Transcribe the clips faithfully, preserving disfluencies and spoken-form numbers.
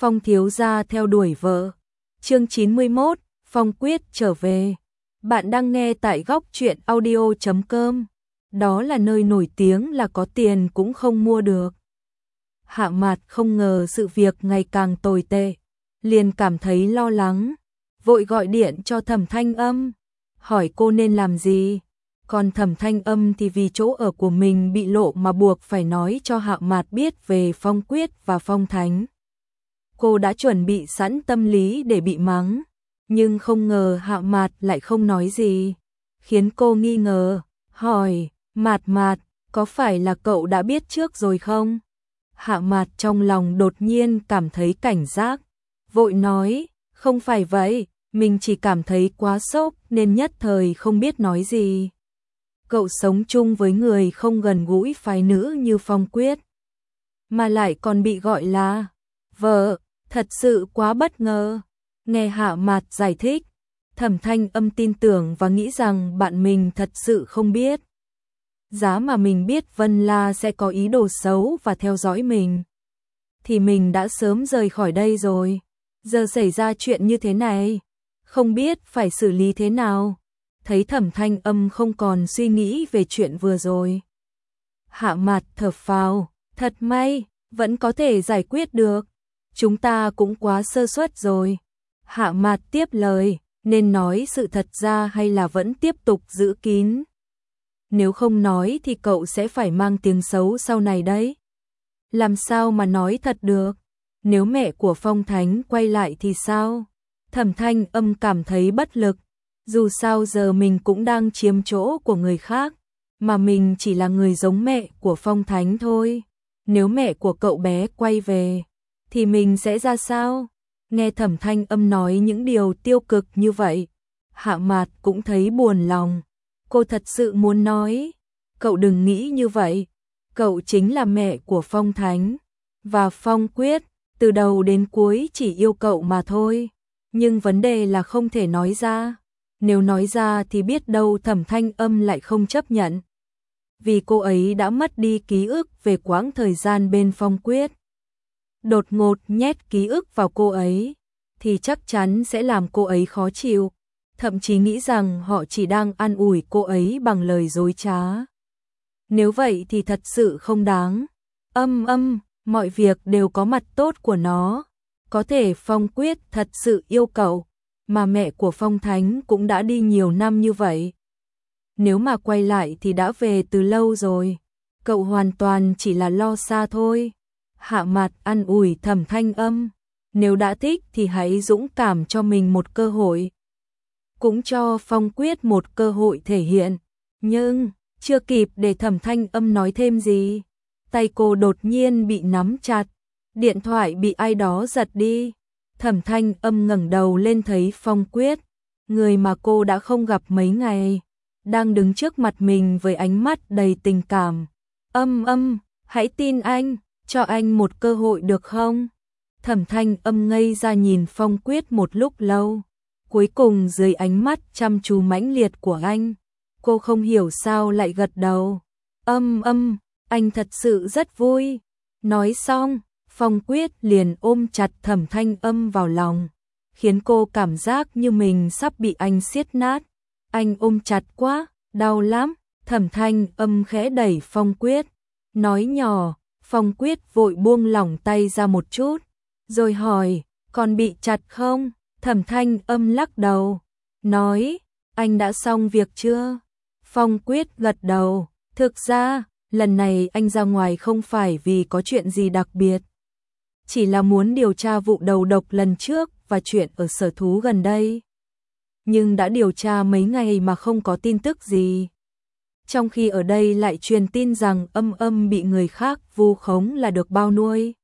Phong thiếu gia theo đuổi vợ. Chương chín mươi mốt, Phong quyết trở về. Bạn đang nghe tại góc truyện audio chấm com. Đó là nơi nổi tiếng là có tiền cũng không mua được. Hạ Mạt không ngờ sự việc ngày càng tồi tệ, liền cảm thấy lo lắng, vội gọi điện cho Thẩm Thanh Âm, hỏi cô nên làm gì. Còn Thẩm Thanh Âm thì vì chỗ ở của mình bị lộ mà buộc phải nói cho Hạ Mạt biết về Phong Quyết và Phong Thánh. Cô đã chuẩn bị sẵn tâm lý để bị mắng, nhưng không ngờ Hạ Mạt lại không nói gì, khiến cô nghi ngờ, hỏi, Mạt Mạt, có phải là cậu đã biết trước rồi không? Hạ Mạt trong lòng đột nhiên cảm thấy cảnh giác, vội nói, không phải vậy, mình chỉ cảm thấy quá sốc nên nhất thời không biết nói gì. Cậu sống chung với người không gần gũi phái nữ như Phong Quyết, mà lại còn bị gọi là vợ, thật sự quá bất ngờ. Nghe Hạ Mạt giải thích, Thẩm Thanh Âm tin tưởng và nghĩ rằng bạn mình thật sự không biết. Giá mà mình biết Vân La sẽ có ý đồ xấu và theo dõi mình, thì mình đã sớm rời khỏi đây rồi. Giờ xảy ra chuyện như thế này, không biết phải xử lý thế nào. Thấy Thẩm Thanh Âm không còn suy nghĩ về chuyện vừa rồi, Hạ Mạt thở phào, thật may, vẫn có thể giải quyết được. Chúng ta cũng quá sơ suất rồi. Hạ Mạt tiếp lời, nên nói sự thật ra hay là vẫn tiếp tục giữ kín? Nếu không nói thì cậu sẽ phải mang tiếng xấu sau này đấy. Làm sao mà nói thật được? Nếu mẹ của Phong Thánh quay lại thì sao? Thẩm Thanh Âm cảm thấy bất lực. Dù sao giờ mình cũng đang chiếm chỗ của người khác, mà mình chỉ là người giống mẹ của Phong Thánh thôi. Nếu mẹ của cậu bé quay về, thì mình sẽ ra sao? Nghe Thẩm Thanh Âm nói những điều tiêu cực như vậy, Hạ Mạt cũng thấy buồn lòng. Cô thật sự muốn nói, cậu đừng nghĩ như vậy. Cậu chính là mẹ của Phong Thánh, và Phong Quyết, từ đầu đến cuối chỉ yêu cậu mà thôi. Nhưng vấn đề là không thể nói ra. Nếu nói ra thì biết đâu Thẩm Thanh Âm lại không chấp nhận. Vì cô ấy đã mất đi ký ức về quãng thời gian bên Phong Quyết. Đột ngột nhét ký ức vào cô ấy, thì chắc chắn sẽ làm cô ấy khó chịu. Thậm chí nghĩ rằng họ chỉ đang an ủi cô ấy bằng lời dối trá. Nếu vậy thì thật sự không đáng. Âm âm, mọi việc đều có mặt tốt của nó. Có thể Phong Quyết thật sự yêu cậu, mà mẹ của Phong Thánh cũng đã đi nhiều năm như vậy. Nếu mà quay lại thì đã về từ lâu rồi. Cậu hoàn toàn chỉ là lo xa thôi. Hạ Mạt an ủi Thẩm Thanh Âm. Nếu đã thích thì hãy dũng cảm cho mình một cơ hội. Cũng cho Phong Quyết một cơ hội thể hiện. Nhưng, chưa kịp để Thẩm Thanh Âm nói thêm gì, tay cô đột nhiên bị nắm chặt. Điện thoại bị ai đó giật đi. Thẩm Thanh Âm ngẩng đầu lên thấy Phong Quyết, người mà cô đã không gặp mấy ngày, đang đứng trước mặt mình với ánh mắt đầy tình cảm. Âm âm, hãy tin anh, cho anh một cơ hội được không? Thẩm Thanh Âm ngây ra nhìn Phong Quyết một lúc lâu. Cuối cùng dưới ánh mắt chăm chú mãnh liệt của anh, cô không hiểu sao lại gật đầu. Âm âm, anh thật sự rất vui. Nói xong, Phong Quyết liền ôm chặt Thẩm Thanh Âm vào lòng, khiến cô cảm giác như mình sắp bị anh siết nát. Anh ôm chặt quá, đau lắm. Thẩm Thanh Âm khẽ đẩy Phong Quyết, nói nhỏ. Phong Quyết vội buông lỏng tay ra một chút, rồi hỏi, còn bị chặt không? Thẩm Thanh Âm lắc đầu, nói, anh đã xong việc chưa? Phong Quyết gật đầu, thực ra, lần này anh ra ngoài không phải vì có chuyện gì đặc biệt. Chỉ là muốn điều tra vụ đầu độc lần trước và chuyện ở sở thú gần đây. Nhưng đã điều tra mấy ngày mà không có tin tức gì. Trong khi ở đây lại truyền tin rằng Âm âm bị người khác vu khống là được bao nuôi.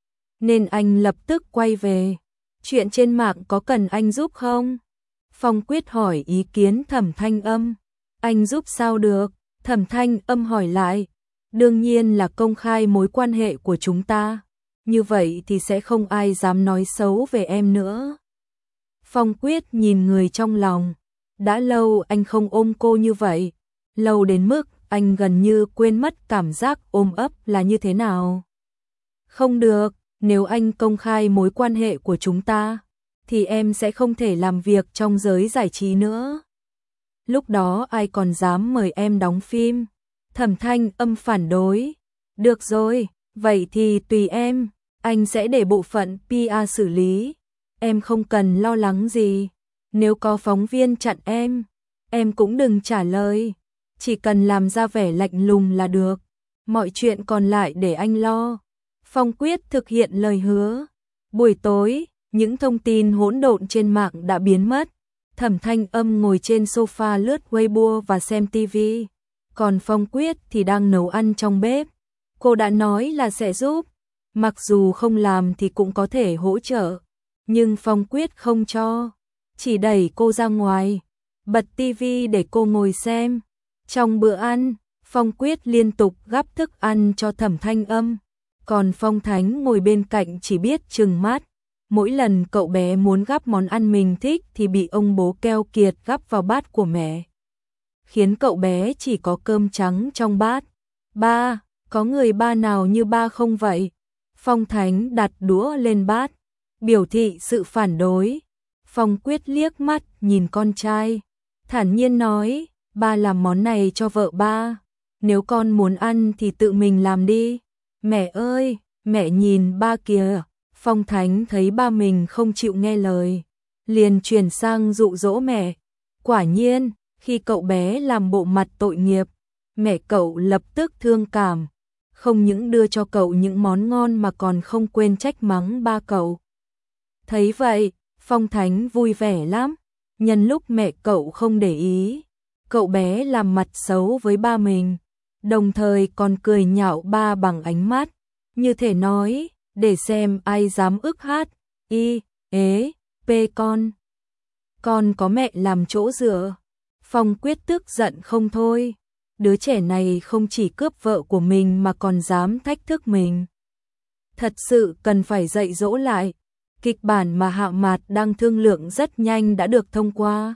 Nên anh lập tức quay về. Chuyện trên mạng có cần anh giúp không? Phong Quyết hỏi ý kiến Thẩm Thanh Âm. Anh giúp sao được? Thẩm Thanh Âm hỏi lại. Đương nhiên là công khai mối quan hệ của chúng ta. Như vậy thì sẽ không ai dám nói xấu về em nữa. Phong Quyết nhìn người trong lòng. Đã lâu anh không ôm cô như vậy. Lâu đến mức anh gần như quên mất cảm giác ôm ấp là như thế nào. Không được, nếu anh công khai mối quan hệ của chúng ta, thì em sẽ không thể làm việc trong giới giải trí nữa. Lúc đó ai còn dám mời em đóng phim? Thẩm Thanh Âm phản đối. Được rồi, vậy thì tùy em, anh sẽ để bộ phận pê e xử lý. Em không cần lo lắng gì. Nếu có phóng viên chặn em, em cũng đừng trả lời. Chỉ cần làm ra vẻ lạnh lùng là được. Mọi chuyện còn lại để anh lo. Phong Quyết thực hiện lời hứa. Buổi tối, những thông tin hỗn độn trên mạng đã biến mất. Thẩm Thanh Âm ngồi trên sofa lướt Weibo và xem ti vi. Còn Phong Quyết thì đang nấu ăn trong bếp. Cô đã nói là sẽ giúp. Mặc dù không làm thì cũng có thể hỗ trợ. Nhưng Phong Quyết không cho. Chỉ đẩy cô ra ngoài. Bật ti vi để cô ngồi xem. Trong bữa ăn, Phong Quyết liên tục gắp thức ăn cho Thẩm Thanh Âm. Còn Phong Thánh ngồi bên cạnh chỉ biết trừng mắt. Mỗi lần cậu bé muốn gắp món ăn mình thích thì bị ông bố keo kiệt gắp vào bát của mẹ. Khiến cậu bé chỉ có cơm trắng trong bát. Ba, có người ba nào như ba không vậy? Phong Thánh đặt đũa lên bát, biểu thị sự phản đối. Phong Quyết liếc mắt nhìn con trai, thản nhiên nói, ba làm món này cho vợ ba. Nếu con muốn ăn thì tự mình làm đi. Mẹ ơi, mẹ nhìn ba kìa. Phong Thánh thấy ba mình không chịu nghe lời, liền chuyển sang dụ dỗ mẹ. Quả nhiên, khi cậu bé làm bộ mặt tội nghiệp, mẹ cậu lập tức thương cảm. Không những đưa cho cậu những món ngon mà còn không quên trách mắng ba cậu. Thấy vậy, Phong Thánh vui vẻ lắm. Nhân lúc mẹ cậu không để ý, cậu bé làm mặt xấu với ba mình, đồng thời còn cười nhạo ba bằng ánh mắt, như thể nói, để xem ai dám ức hát, y, ế, pê con. Con có mẹ làm chỗ dựa. Phong Quyết tức giận không thôi. Đứa trẻ này không chỉ cướp vợ của mình mà còn dám thách thức mình. Thật sự cần phải dạy dỗ lại. Kịch bản mà Hạ Mạt đang thương lượng rất nhanh đã được thông qua.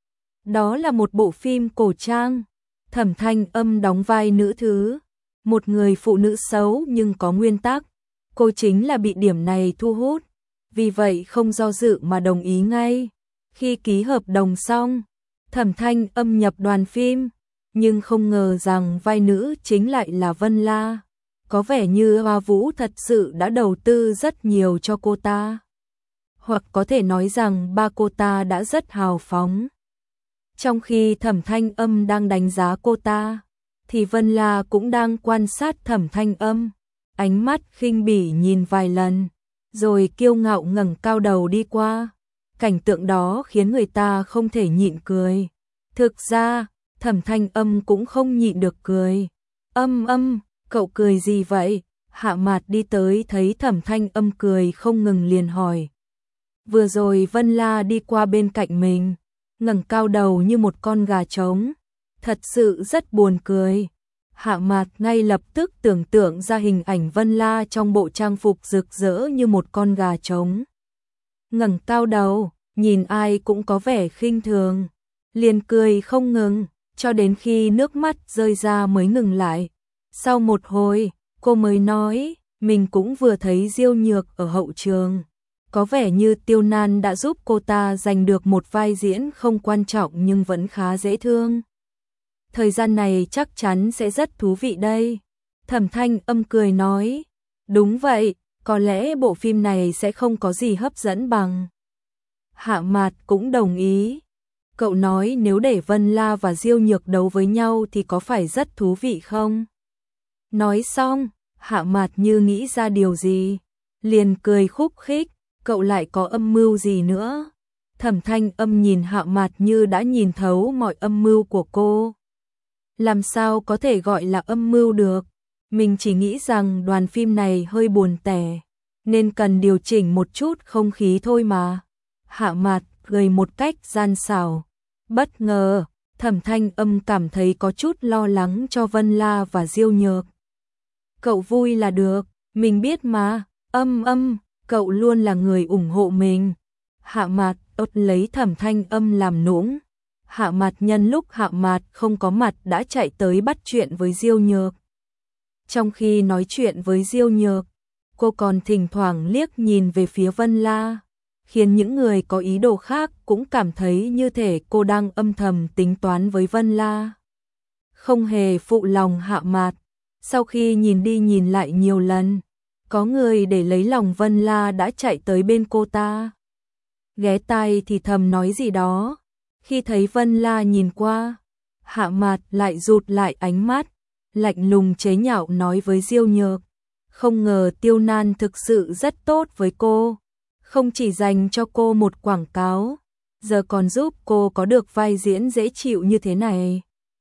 Đó là một bộ phim cổ trang. Thẩm Thanh Âm đóng vai nữ thứ, một người phụ nữ xấu nhưng có nguyên tắc. Cô chính là bị điểm này thu hút, vì vậy không do dự mà đồng ý ngay. Khi ký hợp đồng xong, Thẩm Thanh Âm nhập đoàn phim, nhưng không ngờ rằng vai nữ chính lại là Vân La. Có vẻ như Hoa Vũ thật sự đã đầu tư rất nhiều cho cô ta. Hoặc có thể nói rằng ba cô ta đã rất hào phóng. Trong khi Thẩm Thanh Âm đang đánh giá cô ta, thì Vân La cũng đang quan sát Thẩm Thanh Âm. Ánh mắt khinh bỉ nhìn vài lần, rồi kiêu ngạo ngẩng cao đầu đi qua. Cảnh tượng đó khiến người ta không thể nhịn cười. Thực ra, Thẩm Thanh Âm cũng không nhịn được cười. Âm âm, cậu cười gì vậy? Hạ Mạt đi tới thấy Thẩm Thanh Âm cười không ngừng liền hỏi. Vừa rồi Vân La đi qua bên cạnh mình, ngẩng cao đầu như một con gà trống. Thật sự rất buồn cười. Hạ Mạt ngay lập tức tưởng tượng ra hình ảnh Vân La trong bộ trang phục rực rỡ như một con gà trống. Ngẩng cao đầu, nhìn ai cũng có vẻ khinh thường. Liền cười không ngừng, cho đến khi nước mắt rơi ra mới ngừng lại. Sau một hồi, cô mới nói, mình cũng vừa thấy Diêu Nhược ở hậu trường. Có vẻ như Tiêu Nan đã giúp cô ta giành được một vai diễn không quan trọng nhưng vẫn khá dễ thương. Thời gian này chắc chắn sẽ rất thú vị đây. Thẩm Thanh Âm cười nói, đúng vậy, có lẽ bộ phim này sẽ không có gì hấp dẫn bằng. Hạ Mạt cũng đồng ý. Cậu nói nếu để Vân La và Diêu Nhược đấu với nhau thì có phải rất thú vị không? Nói xong, Hạ Mạt như nghĩ ra điều gì, liền cười khúc khích, cậu lại có âm mưu gì nữa? Thẩm Thanh Âm nhìn Hạ Mạt như đã nhìn thấu mọi âm mưu của cô. Làm sao có thể gọi là âm mưu được? Mình chỉ nghĩ rằng đoàn phim này hơi buồn tẻ, nên cần điều chỉnh một chút không khí thôi mà. Hạ Mạt cười một cách gian xảo. Bất ngờ, Thẩm Thanh Âm cảm thấy có chút lo lắng cho Vân La và Diêu Nhược. Cậu vui là được, mình biết mà. Âm âm, cậu luôn là người ủng hộ mình. Hạ Mạt ốt lấy Thẩm Thanh Âm làm nũng. Hạ Mạt nhân lúc Hạ Mạt không có mặt đã chạy tới bắt chuyện với Diêu Nhược. Trong khi nói chuyện với Diêu Nhược, cô còn thỉnh thoảng liếc nhìn về phía Vân La, khiến những người có ý đồ khác cũng cảm thấy như thể cô đang âm thầm tính toán với Vân La. Không hề phụ lòng Hạ Mạt, sau khi nhìn đi nhìn lại nhiều lần, có người để lấy lòng Vân La đã chạy tới bên cô ta. Ghé tai thì thầm nói gì đó, khi thấy Vân La nhìn qua, Hạ Mạt lại rụt lại ánh mắt, lạnh lùng chế nhạo nói với Diêu Nhược, không ngờ Tiêu Nan thực sự rất tốt với cô, không chỉ dành cho cô một quảng cáo, giờ còn giúp cô có được vai diễn dễ chịu như thế này.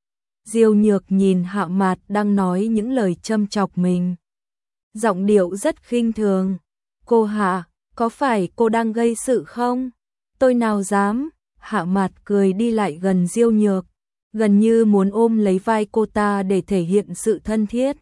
Diêu Nhược nhìn Hạ Mạt đang nói những lời châm chọc mình, giọng điệu rất khinh thường. Cô Hạ, có phải cô đang gây sự không? Tôi nào dám. Hạ Mạt cười đi lại gần Diêu Nhược, gần như muốn ôm lấy vai cô ta để thể hiện sự thân thiết.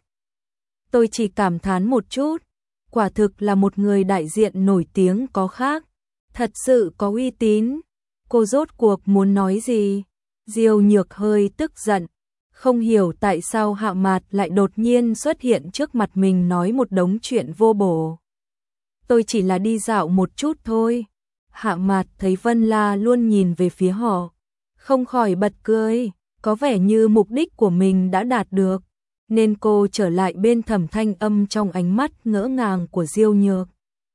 Tôi chỉ cảm thán một chút, quả thực là một người đại diện nổi tiếng có khác, thật sự có uy tín. Cô rốt cuộc muốn nói gì? Diêu Nhược hơi tức giận, không hiểu tại sao Hạ Mạt lại đột nhiên xuất hiện trước mặt mình nói một đống chuyện vô bổ. Tôi chỉ là đi dạo một chút thôi. Hạ Mạt thấy Vân La luôn nhìn về phía họ, không khỏi bật cười, có vẻ như mục đích của mình đã đạt được, nên cô trở lại bên Thẩm Thanh Âm trong ánh mắt ngỡ ngàng của Diêu Nhược,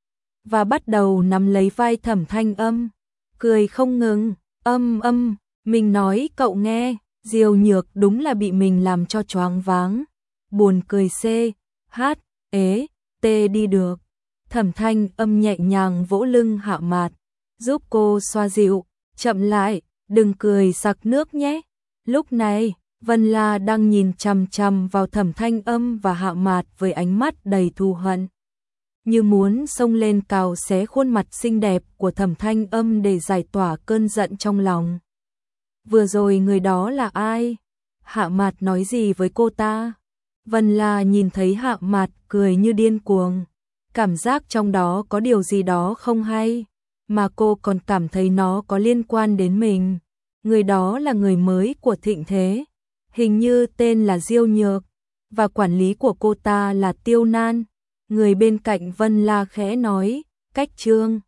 và bắt đầu nắm lấy vai Thẩm Thanh Âm, cười không ngừng. Âm âm, mình nói cậu nghe. Diêu Nhược đúng là bị mình làm cho choáng váng, buồn cười c, hát, ế, tê đi được. Thẩm Thanh Âm nhẹ nhàng vỗ lưng Hạ Mạt, giúp cô xoa dịu, chậm lại, đừng cười sặc nước nhé. Lúc này, Vân La đang nhìn chằm chằm vào Thẩm Thanh Âm và Hạ Mạt với ánh mắt đầy thù hận, như muốn xông lên cào xé khuôn mặt xinh đẹp của Thẩm Thanh Âm để giải tỏa cơn giận trong lòng. Vừa rồi người đó là ai? Hạ Mạt nói gì với cô ta? Vân La nhìn thấy Hạ Mạt cười như điên cuồng, cảm giác trong đó có điều gì đó không hay, mà cô còn cảm thấy nó có liên quan đến mình. Người đó là người mới của Thịnh Thế, hình như tên là Diêu Nhược, và quản lý của cô ta là Tiêu Nan. Người bên cạnh Vân La khẽ nói, cách Trương.